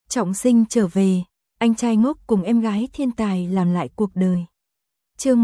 Trọng sinh trở về, anh trai ngốc cùng em gái thiên tài làm lại cuộc đời. Chương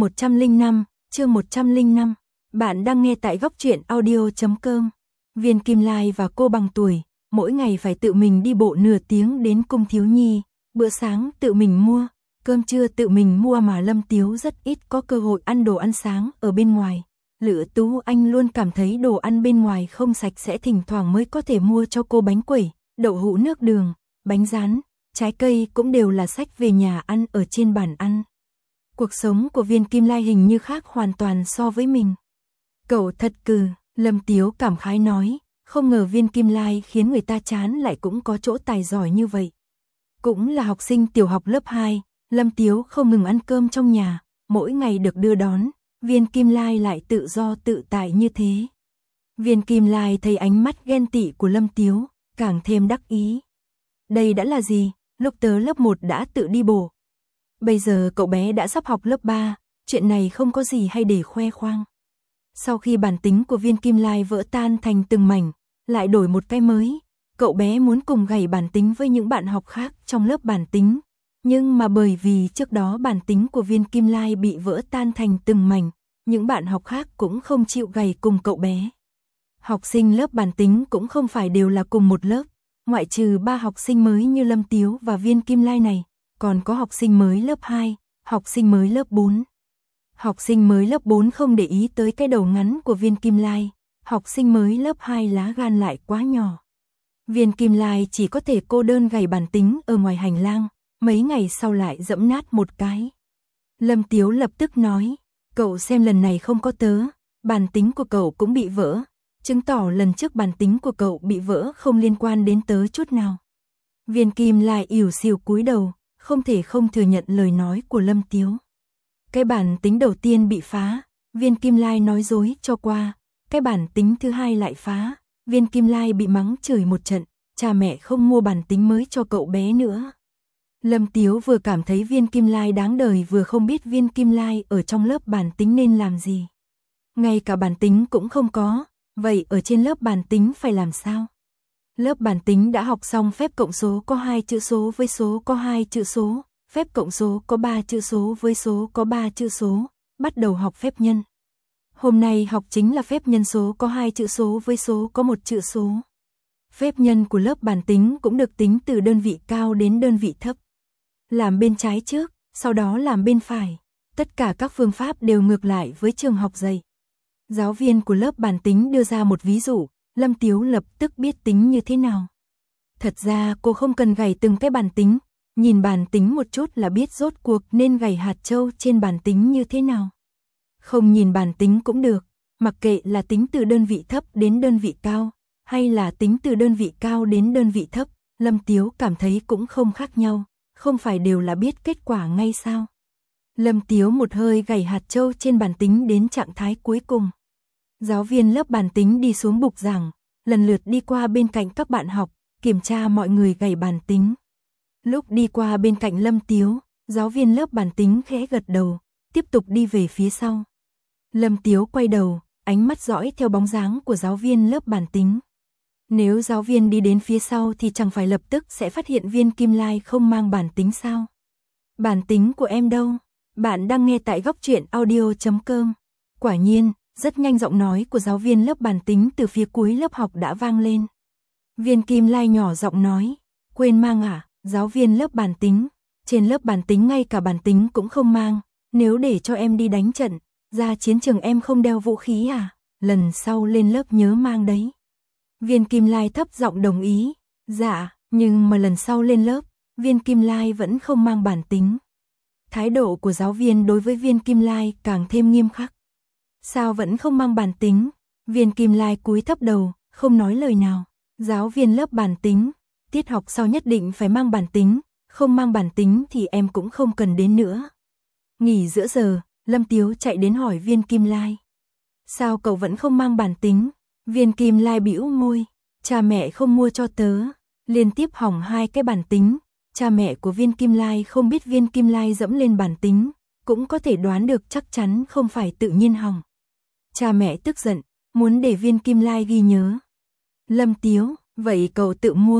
105, bạn đang nghe tại góc truyện audio.com. Viên Kim Lai và cô bằng tuổi, mỗi ngày phải tự mình đi bộ nửa tiếng đến cung thiếu nhi, bữa sáng tự mình mua, cơm trưa tự mình mua mà Lâm Tiếu rất ít có cơ hội ăn đồ ăn sáng ở bên ngoài. Lữ Tú Anh luôn cảm thấy đồ ăn bên ngoài không sạch sẽ, thỉnh thoảng mới có thể mua cho cô bánh quẩy, đậu hũ nước đường, bánh rán, trái cây cũng đều là xách về nhà ăn ở trên bàn ăn. Cuộc sống của Viên Kim Lai hình như khác hoàn toàn so với mình. Cậu thật cừ, Lâm Tiếu cảm khái nói, không ngờ Viên Kim Lai khiến người ta chán lại cũng có chỗ tài giỏi như vậy. Cũng là học sinh tiểu học lớp 2, Lâm Tiếu không ngừng ăn cơm trong nhà, mỗi ngày được đưa đón, Viên Kim Lai lại tự do tự tại như thế. Viên Kim Lai thấy ánh mắt ghen tị của Lâm Tiếu, càng thêm đắc ý. Đây đã là gì, lúc tớ lớp 1 đã tự đi bộ. Bây giờ cậu bé đã sắp học lớp 3, chuyện này không có gì hay để khoe khoang. Sau khi bản tính của Viên Kim Lai vỡ tan thành từng mảnh, lại đổi một cái mới, cậu bé muốn cùng gảy bản tính với những bạn học khác trong lớp bản tính. Nhưng mà bởi vì trước đó bản tính của Viên Kim Lai bị vỡ tan thành từng mảnh, những bạn học khác cũng không chịu gảy cùng cậu bé. Học sinh lớp bản tính cũng không phải đều là cùng một lớp, ngoại trừ 3 học sinh mới như Lâm Tiếu và Viên Kim Lai này, còn có học sinh mới lớp 2, học sinh mới lớp 4. Học sinh mới lớp 4 không để ý tới cái đầu ngắn của Viên Kim Lai, học sinh mới lớp 2 lá gan lại quá nhỏ. Viên Kim Lai chỉ có thể cô đơn gảy bản tính ở ngoài hành lang, mấy ngày sau lại dẫm nát một cái. Lâm Tiếu lập tức nói, cậu xem lần này không có tớ, bản tính của cậu cũng bị vỡ, chứng tỏ lần trước bản tính của cậu bị vỡ không liên quan đến tớ chút nào. Viên Kim Lai ỉu xìu cúi đầu, không thể không thừa nhận lời nói của Lâm Tiếu. Cái bản tính đầu tiên bị phá, Viên Kim Lai nói dối cho qua, cái bản tính thứ hai lại phá, Viên Kim Lai bị mắng chửi một trận, cha mẹ không mua bản tính mới cho cậu bé nữa. Lâm Tiếu vừa cảm thấy Viên Kim Lai đáng đời vừa không biết Viên Kim Lai ở trong lớp bản tính nên làm gì. Ngay cả bản tính cũng không có, vậy ở trên lớp bản tính phải làm sao? Lớp bản tính đã học xong phép cộng số có 2 chữ số với số có 2 chữ số, phép cộng số có 3 chữ số với số có 3 chữ số, bắt đầu học phép nhân. Hôm nay học chính là phép nhân số có 2 chữ số với số có 1 chữ số. Phép nhân của lớp bản tính cũng được tính từ đơn vị cao đến đơn vị thấp. Làm bên trái trước, sau đó làm bên phải. Tất cả các phương pháp đều ngược lại với trường học dạy. Giáo viên của lớp bản tính đưa ra một ví dụ, Lâm Tiếu lập tức biết tính như thế nào. Thật ra cô không cần gảy từng cái bản tính, nhìn bản tính một chút là biết rốt cuộc nên gảy hạt châu trên bản tính như thế nào. Không nhìn bản tính cũng được, mặc kệ là tính từ đơn vị thấp đến đơn vị cao, hay là tính từ đơn vị cao đến đơn vị thấp, Lâm Tiếu cảm thấy cũng không khác nhau, không phải đều là biết kết quả ngay sao. Lâm Tiếu một hơi gảy hạt châu trên bản tính đến trạng thái cuối cùng. Giáo viên lớp bản tính đi xuống bục giảng, lần lượt đi qua bên cạnh các bạn học, kiểm tra mọi người gảy bản tính. Lúc đi qua bên cạnh Lâm Tiếu, giáo viên lớp bản tính khẽ gật đầu, tiếp tục đi về phía sau. Lâm Tiếu quay đầu, ánh mắt dõi theo bóng dáng của giáo viên lớp bản tính. Nếu giáo viên đi đến phía sau thì chẳng phải lập tức sẽ phát hiện Viên Kim Lai không mang bản tính sao? Bản tính của em đâu? Bạn đang nghe tại góc truyện audio.com. Quả nhiên, rất nhanh giọng nói của giáo viên lớp bản tính từ phía cuối lớp học đã vang lên. Viên Kim Lai nhỏ giọng nói, quên mang à, giáo viên lớp bản tính, trên lớp bản tính ngay cả bản tính cũng không mang, nếu để cho em đi đánh trận, ra chiến trường em không đeo vũ khí à, lần sau lên lớp nhớ mang đấy. Viên Kim Lai thấp giọng đồng ý, dạ, nhưng mà lần sau lên lớp, Viên Kim Lai vẫn không mang bản tính. Thái độ của giáo viên đối với Viên Kim Lai càng thêm nghiêm khắc. Sao vẫn không mang bản tính? Viên Kim Lai cúi thấp đầu, không nói lời nào. Giáo viên lớp bản tính, tiết học sau nhất định phải mang bản tính, không mang bản tính thì em cũng không cần đến nữa. Nghỉ giữa giờ, Lâm Tiếu chạy đến hỏi Viên Kim Lai. Sao cậu vẫn không mang bản tính? Viên Kim Lai bĩu môi, cha mẹ không mua cho tớ, liên tiếp hỏng 2 cái bản tính. Cha mẹ của Viên Kim Lai không biết Viên Kim Lai dẫm lên bản tính, cũng có thể đoán được chắc chắn không phải tự nhiên hỏng. Cha mẹ tức giận, muốn để Viên Kim Lai ghi nhớ. Lâm Tiếu, vậy cậu tự mua,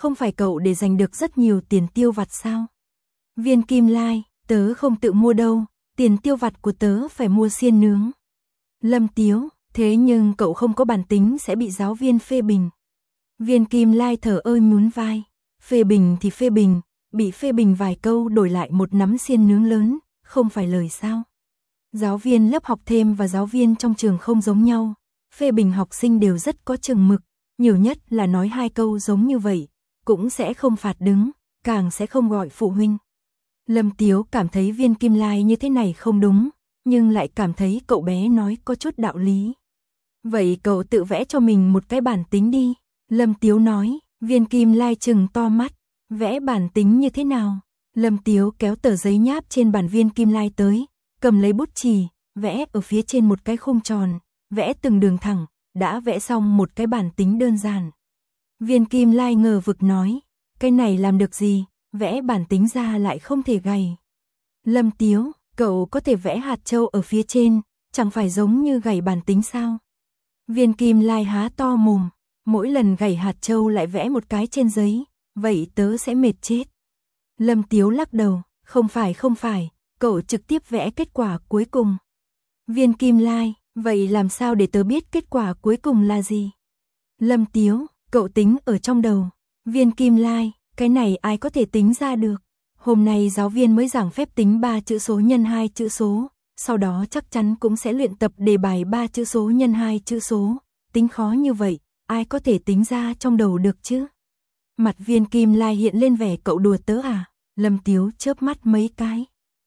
không phải cậu để giành được rất nhiều tiền tiêu vặt sao? Viên Kim Lai, tớ không tự mua đâu, tiền tiêu vặt của tớ phải mua xiên nướng. Lâm Tiếu, thế nhưng cậu không có bản tính sẽ bị giáo viên phê bình. Viên Kim Lai thở ơ nhún vai, phê bình thì phê bình, bị phê bình vài câu đổi lại một nắm xiên nướng lớn, không phải lời sao? Giáo viên lớp học thêm và giáo viên trong trường không giống nhau, phê bình học sinh đều rất có chừng mực, nhiều nhất là nói 2 câu giống như vậy, cũng sẽ không phạt đứng, càng sẽ không gọi phụ huynh. Lâm Tiếu cảm thấy Viên Kim Lai như thế này không đúng, nhưng lại cảm thấy cậu bé nói có chút đạo lý. Vậy cậu tự vẽ cho mình một cái bản tính đi, Lâm Tiếu nói. Viên Kim Lai trừng to mắt, vẽ bản tính như thế nào? Lâm Tiếu kéo tờ giấy nháp trên bàn Viên Kim Lai tới, cầm lấy bút chì, vẽ ở phía trên một cái khung tròn, vẽ từng đường thẳng, đã vẽ xong một cái bản tính đơn giản. Viên Kim Lai ngờ vực nói, cái này làm được gì, vẽ bản tính ra lại không thể gầy. Lâm Tiếu, cậu có thể vẽ hạt châu ở phía trên, chẳng phải giống như gầy bản tính sao? Viên Kim Lai há to mồm, mỗi lần gảy hạt châu lại vẽ một cái trên giấy, vậy tớ sẽ mệt chết. Lâm Tiếu lắc đầu, không phải, cậu trực tiếp vẽ kết quả cuối cùng. Viên Kim Lai, vậy làm sao để tớ biết kết quả cuối cùng là gì? Lâm Tiếu, cậu tính ở trong đầu. Viên Kim Lai, cái này ai có thể tính ra được. Hôm nay giáo viên mới giảng phép tính 3 chữ số nhân 2 chữ số, sau đó chắc chắn cũng sẽ luyện tập đề bài 3 chữ số nhân 2 chữ số, tính khó như vậy. Ai có thể tính ra trong đầu được chứ? Mặt Viên Kim Lai hiện lên vẻ cậu đùa tớ à? Lâm Tiếu chớp mắt mấy cái.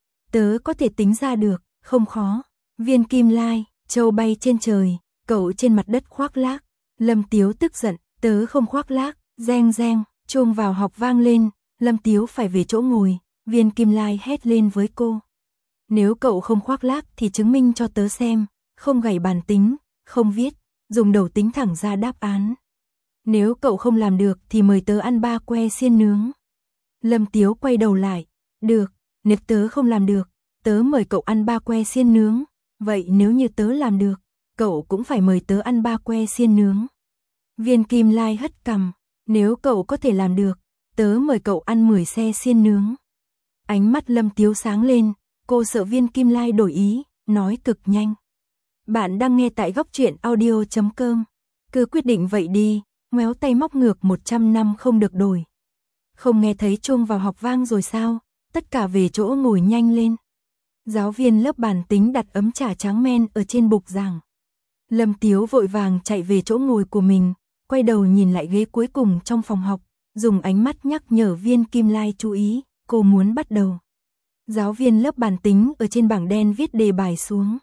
Tớ có thể tính ra được, không khó. Viên Kim Lai, châu bay trên trời, cậu trên mặt đất khoác lác. Lâm Tiếu tức giận, tớ không khoác lác. Reng reng, chuông vào học vang lên, Lâm Tiếu phải về chỗ ngồi. Viên Kim Lai hét lên với cô. Nếu cậu không khoác lác thì chứng minh cho tớ xem, không gảy bàn tính, không viết, dùng đầu tính thẳng ra đáp án. Nếu cậu không làm được thì mời tớ ăn 3 que xiên nướng. Lâm Tiếu quay đầu lại, được, nếu tớ không làm được, tớ mời cậu ăn 3 que xiên nướng, vậy nếu như tớ làm được, cậu cũng phải mời tớ ăn 3 que xiên nướng. Viên Kim Lai hất cằm, nếu cậu có thể làm được, tớ mời cậu ăn 10 xe xiên nướng. Ánh mắt Lâm Tiếu sáng lên, cô sợ Viên Kim Lai đổi ý, nói cực nhanh. Bạn đang nghe tại góc truyện audio.com. Cứ quyết định vậy đi, ngoéo tay móc ngược 100 năm không được đổi. Không nghe thấy chuông vào học vang rồi sao, tất cả về chỗ ngồi nhanh lên. Giáo viên lớp bản tính đặt ấm trà trắng men ở trên bục giảng. Lâm Tiếu vội vàng chạy về chỗ ngồi của mình, quay đầu nhìn lại ghế cuối cùng trong phòng học, dùng ánh mắt nhắc nhở Viên Kim Lai chú ý, cô muốn bắt đầu. Giáo viên lớp bản tính ở trên bảng đen viết đề bài xuống.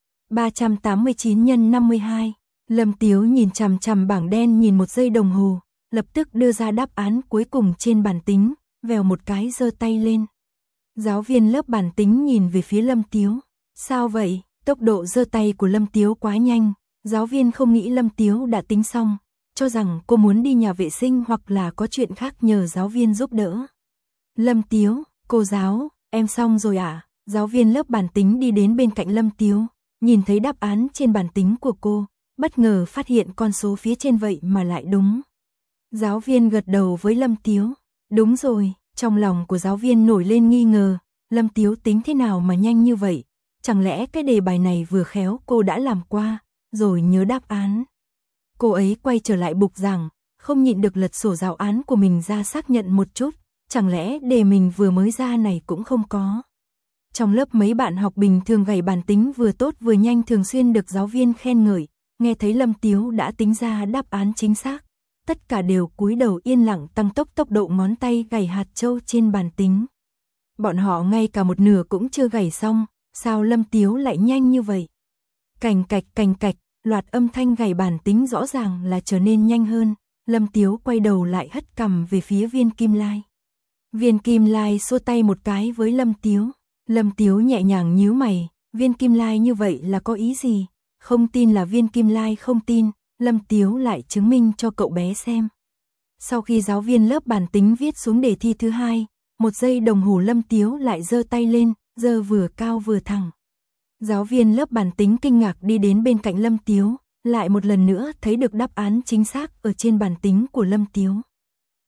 389 x 52. Lâm Tiếu nhìn chằm chằm bảng đen nhìn 1 giây đồng hồ, lập tức đưa ra đáp án cuối cùng trên bản tính, vèo một cái giơ tay lên. Giáo viên lớp bản tính nhìn về phía Lâm Tiếu. Sao vậy? Tốc độ giơ tay của Lâm Tiếu quá nhanh, giáo viên không nghĩ Lâm Tiếu đã tính xong, cho rằng cô muốn đi nhà vệ sinh hoặc là có chuyện khác nhờ giáo viên giúp đỡ. Lâm Tiếu, cô giáo, em xong rồi ạ. Giáo viên lớp bản tính đi đến bên cạnh Lâm Tiếu, nhìn thấy đáp án trên bản tính của cô, bất ngờ phát hiện con số phía trên vậy mà lại đúng. Giáo viên gật đầu với Lâm Tiếu, đúng rồi, trong lòng của giáo viên nổi lên nghi ngờ, Lâm Tiếu tính thế nào mà nhanh như vậy, chẳng lẽ cái đề bài này vừa khéo cô đã làm qua, rồi nhớ đáp án. Cô ấy quay trở lại bục giảng, không nhịn được lật sổ giáo án của mình ra xác nhận một chút, chẳng lẽ đề mình vừa mới ra này cũng không có. Trong lớp mấy bạn học bình thường gảy bản tính vừa tốt vừa nhanh thường xuyên được giáo viên khen ngợi, nghe thấy Lâm Tiếu đã tính ra đáp án chính xác, tất cả đều cúi đầu yên lặng tăng tốc độ ngón tay gảy hạt châu trên bàn tính. Bọn họ ngay cả một nửa cũng chưa gảy xong, sao Lâm Tiếu lại nhanh như vậy? Cành cạch, loạt âm thanh gảy bản tính rõ ràng là trở nên nhanh hơn, Lâm Tiếu quay đầu lại hất cằm về phía Viên Kim Lai. Viên Kim Lai xua tay một cái với Lâm Tiếu. Lâm Tiếu nhẹ nhàng nhíu mày, Viên Kim Lai như vậy là có ý gì? Không tin là Viên Kim Lai không tin, Lâm Tiếu lại chứng minh cho cậu bé xem. Sau khi giáo viên lớp bản tính viết xuống đề thi thứ 2, 1 giây đồng hồ Lâm Tiếu lại giơ tay lên, giơ vừa cao vừa thẳng. Giáo viên lớp bản tính kinh ngạc đi đến bên cạnh Lâm Tiếu, lại một lần nữa thấy được đáp án chính xác ở trên bản tính của Lâm Tiếu.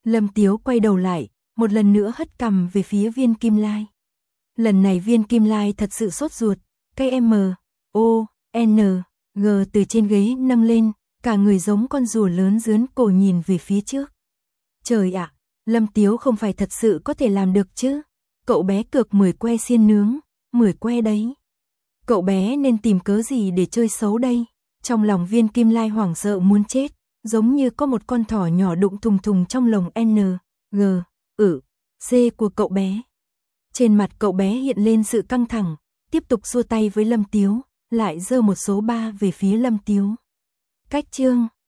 Lâm Tiếu quay đầu lại, một lần nữa hất cằm về phía Viên Kim Lai. Lần này Viên Kim Lai thật sự sốt ruột, cây M.O.N.G từ trên ghế nâng lên, cả người giống con rùa lớn dướn cổ nhìn về phía trước. Trời ạ, Lâm Tiếu không phải thật sự có thể làm được chứ? Cậu bé cược 10 que xiên nướng, 10 que đấy. Cậu bé nên tìm cớ gì để chơi xấu đây? Trong lòng Viên Kim Lai hoảng sợ muốn chết, giống như có một con thỏ nhỏ đụng thùng thùng trong lồng C của cậu bé. Trên mặt cậu bé hiện lên sự căng thẳng, tiếp tục xua tay với Lâm Tiếu, lại giơ một số 3 về phía Lâm Tiếu. Cách chương